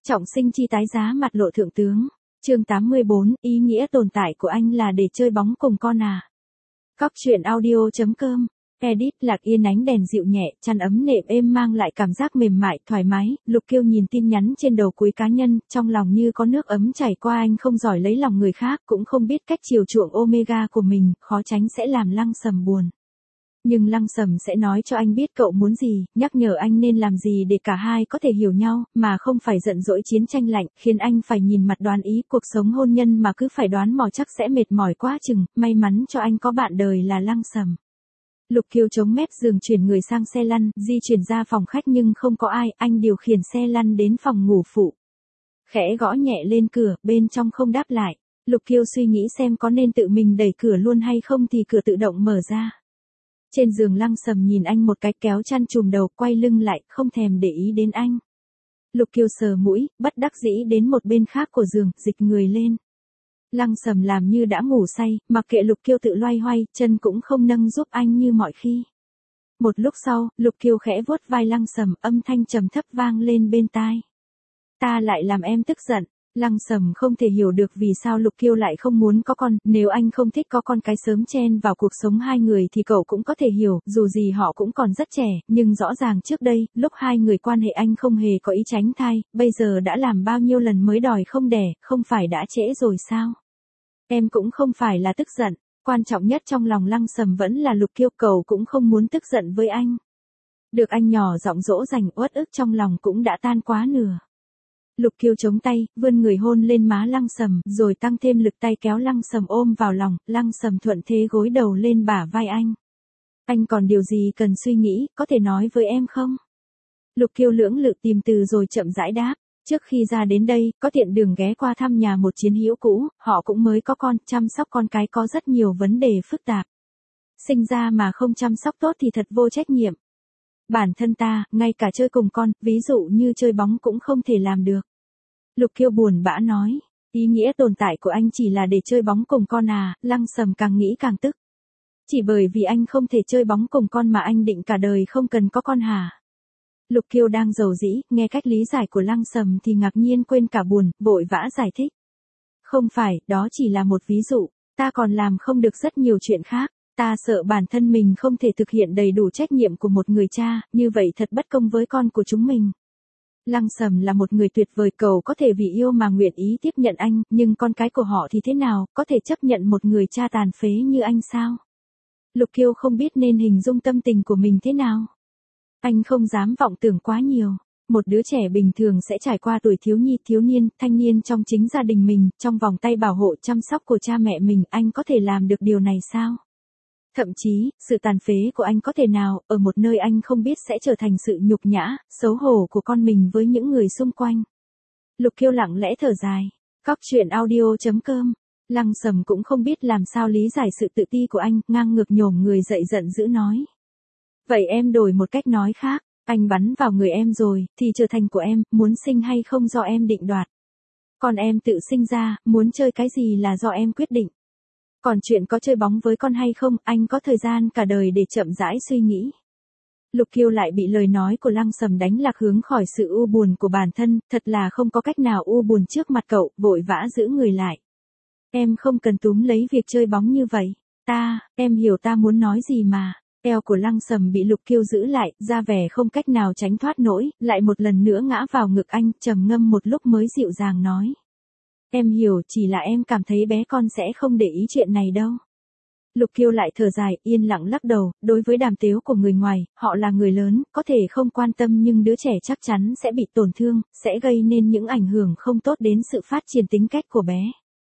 Trọng sinh chi tái giá mặt lộ thượng tướng. Chương 84, ý nghĩa tồn tại của anh là để chơi bóng cùng con à. Cóc truyện audio.com. Edit Lạc Yên, ánh đèn dịu nhẹ, chăn ấm nệm êm mang lại cảm giác mềm mại, thoải mái. Lục Kiêu nhìn tin nhắn trên đầu cuối cá nhân, trong lòng như có nước ấm chảy qua. Anh không giỏi lấy lòng người khác, cũng không biết cách chiều chuộng Omega của mình, khó tránh sẽ làm Lăng Sầm buồn. Nhưng Lăng Sầm sẽ nói cho anh biết cậu muốn gì, nhắc nhở anh nên làm gì để cả hai có thể hiểu nhau, mà không phải giận dỗi chiến tranh lạnh, khiến anh phải nhìn mặt đoán ý. Cuộc sống hôn nhân mà cứ phải đoán mò chắc sẽ mệt mỏi quá chừng. May mắn cho anh có bạn đời là Lăng Sầm. Lục Kiêu chống mép giường chuyển người sang xe lăn, di chuyển ra phòng khách nhưng không có ai, anh điều khiển xe lăn đến phòng ngủ phụ. Khẽ gõ nhẹ lên cửa, bên trong không đáp lại. Lục Kiêu suy nghĩ xem có nên tự mình đẩy cửa luôn hay không thì cửa tự động mở ra. Trên giường Lăng Sầm nhìn anh một cái, kéo chăn trùm đầu, quay lưng lại, không thèm để ý đến anh. Lục Kiêu sờ mũi, bất đắc dĩ đến một bên khác của giường, dịch người lên. Lăng Sầm làm như đã ngủ say, mặc kệ Lục Kiêu tự loay hoay, chân cũng không nâng giúp anh như mọi khi. Một lúc sau, Lục Kiêu khẽ vuốt vai Lăng Sầm, âm thanh trầm thấp vang lên bên tai. Ta lại làm em tức giận. Lăng Sầm không thể hiểu được vì sao Lục Kiêu lại không muốn có con, nếu anh không thích có con cái sớm chen vào cuộc sống hai người thì cậu cũng có thể hiểu, dù gì họ cũng còn rất trẻ, nhưng rõ ràng trước đây, lúc hai người quan hệ anh không hề có ý tránh thai, bây giờ đã làm bao nhiêu lần mới đòi không đẻ, không phải đã trễ rồi sao? Em cũng không phải là tức giận, quan trọng nhất trong lòng Lăng Sầm vẫn là Lục Kiêu, cậu cũng không muốn tức giận với anh. Được anh nhỏ giọng dỗ dành, uất ức trong lòng cũng đã tan quá nửa. Lục Kiêu chống tay, vươn người hôn lên má Lăng Sầm, rồi tăng thêm lực tay kéo Lăng Sầm ôm vào lòng. Lăng Sầm thuận thế gối đầu lên bả vai anh. Anh còn điều gì cần suy nghĩ, có thể nói với em không? Lục Kiêu lưỡng lự tìm từ rồi chậm rãi đáp. Trước khi ra đến đây, có tiện đường ghé qua thăm nhà một chiến hữu cũ, họ cũng mới có con, chăm sóc con cái có rất nhiều vấn đề phức tạp. Sinh ra mà không chăm sóc tốt thì thật vô trách nhiệm. Bản thân ta, ngay cả chơi cùng con, ví dụ như chơi bóng cũng không thể làm được. Lục Kiêu buồn bã nói, ý nghĩa tồn tại của anh chỉ là để chơi bóng cùng con à. Lăng Sầm càng nghĩ càng tức. Chỉ bởi vì anh không thể chơi bóng cùng con mà anh định cả đời không cần có con hả? Lục Kiêu đang rầu rĩ, nghe cách lý giải của Lăng Sầm thì ngạc nhiên quên cả buồn, vội vã giải thích. Không phải, đó chỉ là một ví dụ, ta còn làm không được rất nhiều chuyện khác. Ta sợ bản thân mình không thể thực hiện đầy đủ trách nhiệm của một người cha, như vậy thật bất công với con của chúng mình. Lăng Sầm là một người tuyệt vời, cậu có thể vì yêu mà nguyện ý tiếp nhận anh, nhưng con cái của họ thì thế nào, có thể chấp nhận một người cha tàn phế như anh sao? Lục Kiêu không biết nên hình dung tâm tình của mình thế nào. Anh không dám vọng tưởng quá nhiều. Một đứa trẻ bình thường sẽ trải qua tuổi thiếu nhi, thiếu niên, thanh niên trong chính gia đình mình, trong vòng tay bảo hộ chăm sóc của cha mẹ mình, anh có thể làm được điều này sao? Thậm chí, sự tàn phế của anh có thể nào, ở một nơi anh không biết sẽ trở thành sự nhục nhã, xấu hổ của con mình với những người xung quanh. Lục Kiêu lặng lẽ thở dài. Cóc truyện audio.com. Lăng Sầm cũng không biết làm sao lý giải sự tự ti của anh, ngang ngược nhổm người dậy giận dữ nói. Vậy em đổi một cách nói khác, anh bắn vào người em rồi, thì trở thành của em, muốn sinh hay không do em định đoạt. Còn em tự sinh ra, muốn chơi cái gì là do em quyết định. Còn chuyện có chơi bóng với con hay không, anh có thời gian cả đời để chậm rãi suy nghĩ. Lục Kiêu lại bị lời nói của Lăng Sầm đánh lạc hướng khỏi sự u buồn của bản thân, thật là không có cách nào u buồn trước mặt cậu, vội vã giữ người lại. Em không cần túm lấy việc chơi bóng như vậy. Em hiểu ta muốn nói gì mà. Eo của Lăng Sầm bị Lục Kiêu giữ lại, ra vẻ không cách nào tránh thoát nổi, lại một lần nữa ngã vào ngực anh, trầm ngâm một lúc mới dịu dàng nói. Em hiểu, chỉ là em cảm thấy bé con sẽ không để ý chuyện này đâu. Lục Kiêu lại thở dài, yên lặng lắc đầu, đối với đàm tiếu của người ngoài, họ là người lớn, có thể không quan tâm nhưng đứa trẻ chắc chắn sẽ bị tổn thương, sẽ gây nên những ảnh hưởng không tốt đến sự phát triển tính cách của bé.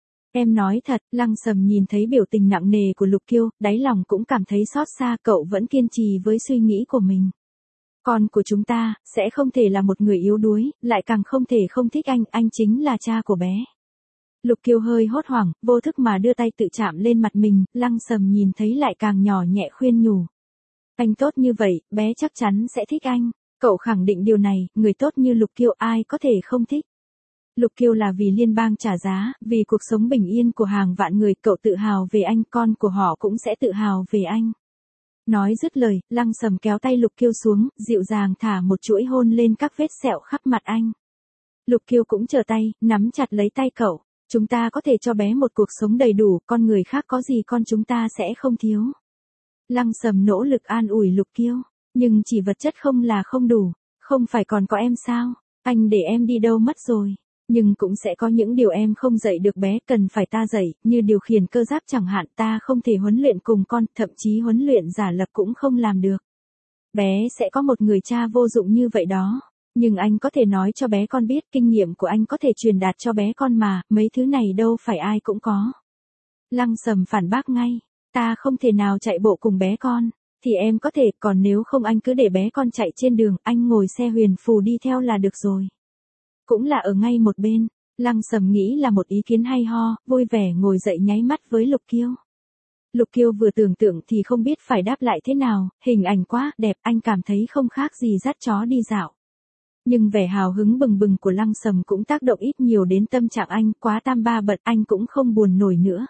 Em nói thật, Lăng Sầm nhìn thấy biểu tình nặng nề của Lục Kiêu, đáy lòng cũng cảm thấy xót xa, cậu vẫn kiên trì với suy nghĩ của mình. Con của chúng ta, sẽ không thể là một người yếu đuối, lại càng không thể không thích anh chính là cha của bé. Lục Kiêu hơi hốt hoảng, vô thức mà đưa tay tự chạm lên mặt mình, Lăng Sầm nhìn thấy lại càng nhỏ nhẹ khuyên nhủ. Anh tốt như vậy, bé chắc chắn sẽ thích anh. Cậu khẳng định điều này, người tốt như Lục Kiêu ai có thể không thích. Lục Kiêu là vì liên bang trả giá, vì cuộc sống bình yên của hàng vạn người, cậu tự hào về anh, con của họ cũng sẽ tự hào về anh. Nói dứt lời, Lăng Sầm kéo tay Lục Kiêu xuống, dịu dàng thả một chuỗi hôn lên các vết sẹo khắp mặt anh. Lục Kiêu cũng trở tay, nắm chặt lấy tay cậu. Chúng ta có thể cho bé một cuộc sống đầy đủ, con người khác có gì con chúng ta sẽ không thiếu. Lăng Sầm nỗ lực an ủi Lục Kiêu, nhưng chỉ vật chất không là không đủ, không phải còn có em sao, anh để em đi đâu mất rồi. Nhưng cũng sẽ có những điều em không dạy được bé, cần phải ta dạy, như điều khiển cơ giáp chẳng hạn, ta không thể huấn luyện cùng con, thậm chí huấn luyện giả lập cũng không làm được. Bé sẽ có một người cha vô dụng như vậy đó. Nhưng anh có thể nói cho bé con biết, kinh nghiệm của anh có thể truyền đạt cho bé con mà, mấy thứ này đâu phải ai cũng có. Lăng Sầm phản bác ngay, ta không thể nào chạy bộ cùng bé con, thì em có thể, còn nếu không anh cứ để bé con chạy trên đường, anh ngồi xe huyền phù đi theo là được rồi. Cũng là ở ngay một bên, Lăng Sầm nghĩ là một ý kiến hay ho, vui vẻ ngồi dậy nháy mắt với Lục Kiêu. Lục Kiêu vừa tưởng tượng thì không biết phải đáp lại thế nào, hình ảnh quá đẹp, anh cảm thấy không khác gì dắt chó đi dạo. Nhưng vẻ hào hứng bừng bừng của Lăng Sầm cũng tác động ít nhiều đến tâm trạng anh, quá tam ba bận anh cũng không buồn nổi nữa.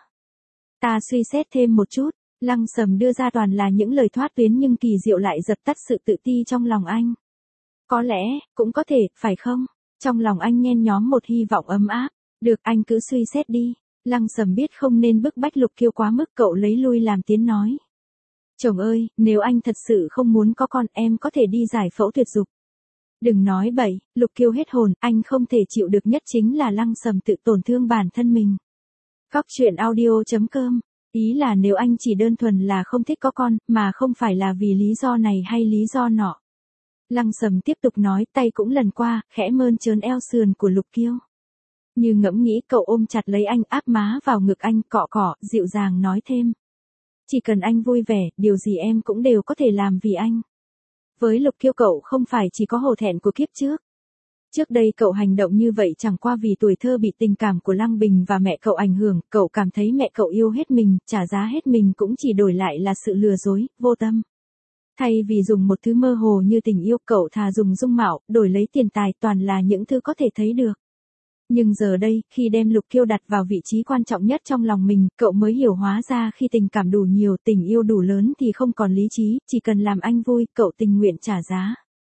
Ta suy xét thêm một chút, Lăng Sầm đưa ra toàn là những lời thoát tuyến nhưng kỳ diệu lại dập tắt sự tự ti trong lòng anh. Có lẽ, cũng có thể, phải không? Trong lòng anh nhen nhóm một hy vọng ấm áp. Được, anh cứ suy xét đi. Lăng Sầm biết không nên bức bách Lục Kiêu quá mức, cậu lấy lui làm tiếng nói. Chồng ơi, nếu anh thật sự không muốn có con, em có thể đi giải phẫu tuyệt dục. Đừng nói bậy, Lục Kiêu hết hồn, anh không thể chịu được nhất chính là Lăng Sầm tự tổn thương bản thân mình. Cóc truyện audio.com. Ý là nếu anh chỉ đơn thuần là không thích có con, mà không phải là vì lý do này hay lý do nọ. Lăng Sầm tiếp tục nói, tay cũng lần qua, khẽ mơn trớn eo sườn của Lục Kiêu. Như ngẫm nghĩ, cậu ôm chặt lấy anh, áp má vào ngực anh, cọ cọ, dịu dàng nói thêm. Chỉ cần anh vui vẻ, điều gì em cũng đều có thể làm vì anh. Với Lục Kiêu cậu không phải chỉ có hổ thẹn của kiếp trước. Trước đây cậu hành động như vậy chẳng qua vì tuổi thơ bị tình cảm của Lăng Bình và mẹ cậu ảnh hưởng, cậu cảm thấy mẹ cậu yêu hết mình, trả giá hết mình cũng chỉ đổi lại là sự lừa dối, vô tâm. Thay vì dùng một thứ mơ hồ như tình yêu, cậu thà dùng dung mạo, đổi lấy tiền tài, toàn là những thứ có thể thấy được. Nhưng giờ đây, khi đem Lục Kiêu đặt vào vị trí quan trọng nhất trong lòng mình, cậu mới hiểu hóa ra khi tình cảm đủ nhiều, tình yêu đủ lớn thì không còn lý trí, chỉ cần làm anh vui, cậu tình nguyện trả giá.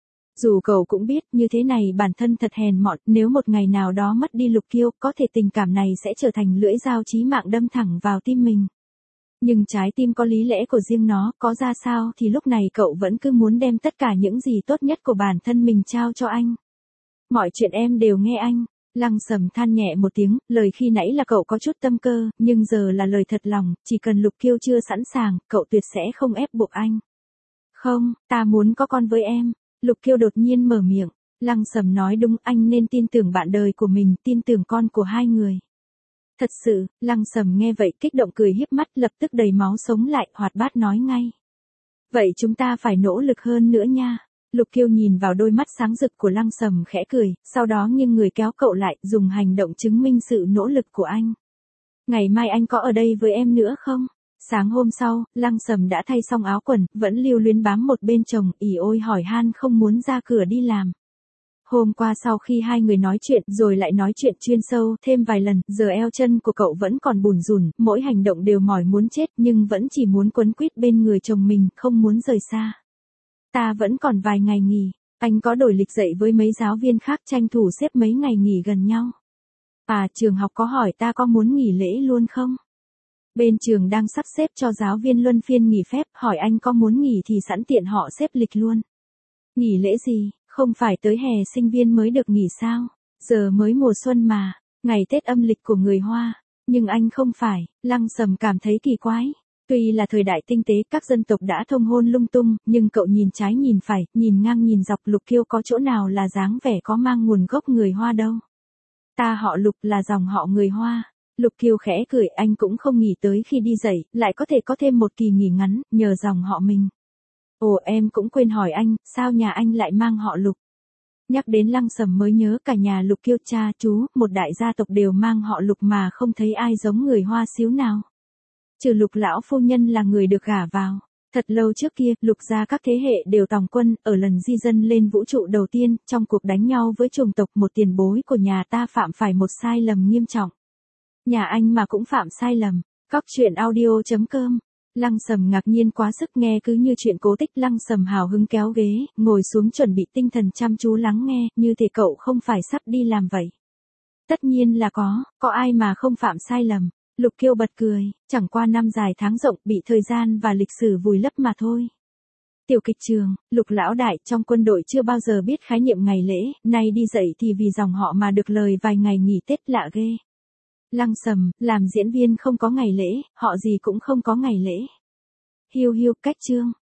Dù cậu cũng biết như thế này bản thân thật hèn mọn, nếu một ngày nào đó mất đi Lục Kiêu, có thể tình cảm này sẽ trở thành lưỡi dao chí mạng đâm thẳng vào tim mình. Nhưng trái tim có lý lẽ của riêng nó, có ra sao thì lúc này cậu vẫn cứ muốn đem tất cả những gì tốt nhất của bản thân mình trao cho anh. Mọi chuyện em đều nghe anh. Lăng Sầm than nhẹ một tiếng, lời khi nãy là cậu có chút tâm cơ, nhưng giờ là lời thật lòng, chỉ cần Lục Kiêu chưa sẵn sàng, cậu tuyệt sẽ không ép buộc anh. Không, ta muốn có con với em. Lục Kiêu đột nhiên mở miệng. Lăng Sầm nói đúng, anh nên tin tưởng bạn đời của mình, tin tưởng con của hai người. Thật sự, Lăng Sầm nghe vậy kích động cười híp mắt, lập tức đầy máu sống lại, hoạt bát nói ngay. Vậy chúng ta phải nỗ lực hơn nữa nha. Lục Kiêu nhìn vào đôi mắt sáng rực của Lăng Sầm khẽ cười, sau đó nghiêng người kéo cậu lại, dùng hành động chứng minh sự nỗ lực của anh. Ngày mai anh có ở đây với em nữa không? Sáng hôm sau, Lăng Sầm đã thay xong áo quần, vẫn lưu luyến bám một bên chồng, ỉ ôi hỏi han không muốn ra cửa đi làm. Hôm qua sau khi hai người nói chuyện rồi lại nói chuyện chuyên sâu thêm vài lần, giờ eo chân của cậu vẫn còn bủn rủn, mỗi hành động đều mỏi muốn chết nhưng vẫn chỉ muốn quấn quýt bên người chồng mình, không muốn rời xa. Ta vẫn còn vài ngày nghỉ, anh có đổi lịch dạy với mấy giáo viên khác tranh thủ xếp mấy ngày nghỉ gần nhau. À, trường học có hỏi ta có muốn nghỉ lễ luôn không? Bên trường đang sắp xếp cho giáo viên luân phiên nghỉ phép, hỏi anh có muốn nghỉ thì sẵn tiện họ xếp lịch luôn. Nghỉ lễ gì, không phải tới hè sinh viên mới được nghỉ sao? Giờ mới mùa xuân mà, ngày Tết âm lịch của người Hoa. Nhưng anh không phải, Lăng Sầm cảm thấy kỳ quái. Tuy là thời đại tinh tế, các dân tộc đã thông hôn lung tung, nhưng cậu nhìn trái nhìn phải, nhìn ngang nhìn dọc, Lục Kiêu có chỗ nào là dáng vẻ có mang nguồn gốc người Hoa đâu. Ta họ Lục là dòng họ người Hoa. Lục Kiêu khẽ cười, anh cũng không nghĩ tới khi đi dạy, lại có thể có thêm một kỳ nghỉ ngắn, nhờ dòng họ mình. Ồ, em cũng quên hỏi anh, sao nhà anh lại mang họ Lục? Nhắc đến Lăng Sầm mới nhớ cả nhà Lục Kiêu cha chú, một đại gia tộc đều mang họ Lục mà không thấy ai giống người Hoa xíu nào. Trừ Lục lão phu nhân là người được gả vào. Thật lâu trước kia, Lục gia các thế hệ đều tòng quân, ở lần di dân lên vũ trụ đầu tiên, trong cuộc đánh nhau với chủng tộc, một tiền bối của nhà ta phạm phải một sai lầm nghiêm trọng. Nhà anh mà cũng phạm sai lầm. Cóc truyện audio.com Lăng Sầm ngạc nhiên quá sức nghe cứ như chuyện cố tích. Lăng Sầm hào hứng kéo ghế, ngồi xuống chuẩn bị tinh thần chăm chú lắng nghe, như thể cậu không phải sắp đi làm vậy. Tất nhiên là có ai mà không phạm sai lầm. Lục Kiêu bật cười, chẳng qua năm dài tháng rộng bị thời gian và lịch sử vùi lấp mà thôi. Tiểu kịch trường, Lục lão đại trong quân đội chưa bao giờ biết khái niệm ngày lễ, nay đi dạy thì vì dòng họ mà được lời vài ngày nghỉ Tết lạ ghê. Lăng Sầm, làm diễn viên không có ngày lễ, họ gì cũng không có ngày lễ. Hiu hiu, cách chương.